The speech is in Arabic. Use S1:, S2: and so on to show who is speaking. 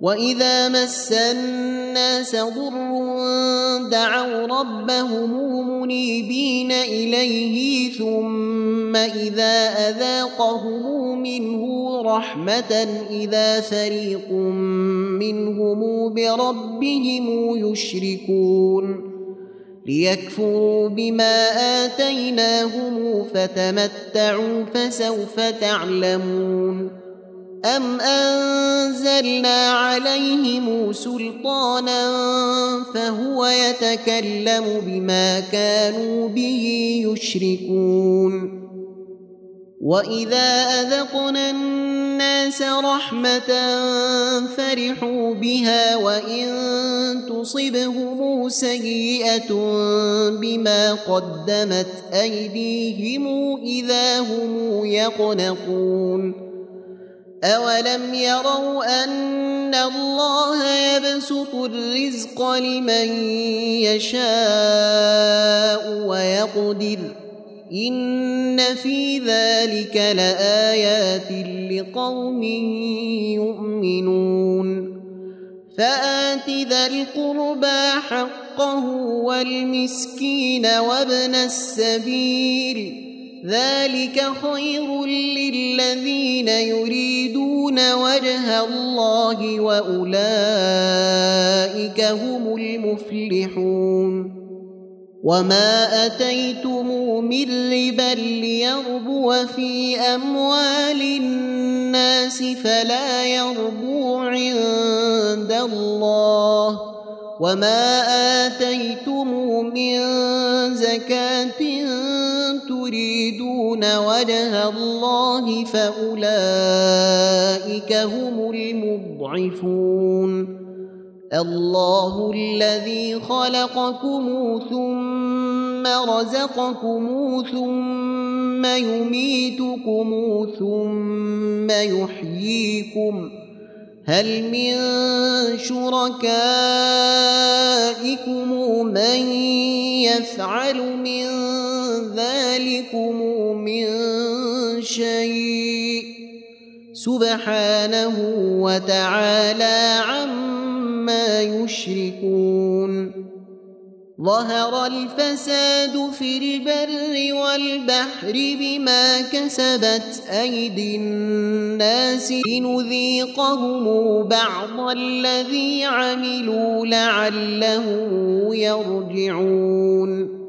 S1: وإذا مس الناس ضر دعوا ربهم منيبين إليه ثم إذا أذاقهم منه رحمة إذا فريق منهم بربهم يشركون ليكفروا بما آتيناهم فتمتعوا فسوف تعلمون أم أنزلنا عليهم سلطانا فهو يتكلم بما كانوا به يشركون وإذا أذقنا الناس رحمة فرحوا بها وإن تصبهم سيئة بما قدمت أيديهم إذا هم يقنطون أولم يروا أن الله يبسط الرزق لمن يشاء ويقدر إن في ذلك لآيات لقوم يؤمنون فآت ذا القربى حقه والمسكين وابن السبيل ذلك خير للذين يريدون وجه الله وأولئك هم المفلحون وما أتيتم من ربا ليربو في أموال الناس فلا يربو عند الله وما آتيتم من زكاة تريدون وجه الله فأولئك هم المضعفون الله الذي خلقكم ثم رزقكم ثم يميتكم ثم يحييكم هل من شركائكم من يفعل من ذلكم من شيء سبحانه وتعالى عما يشركون ظهر الفساد في البر والبحر بما كسبت أيدي الناس لنذيقهم بعض الذي عملوا لعلهم يرجعون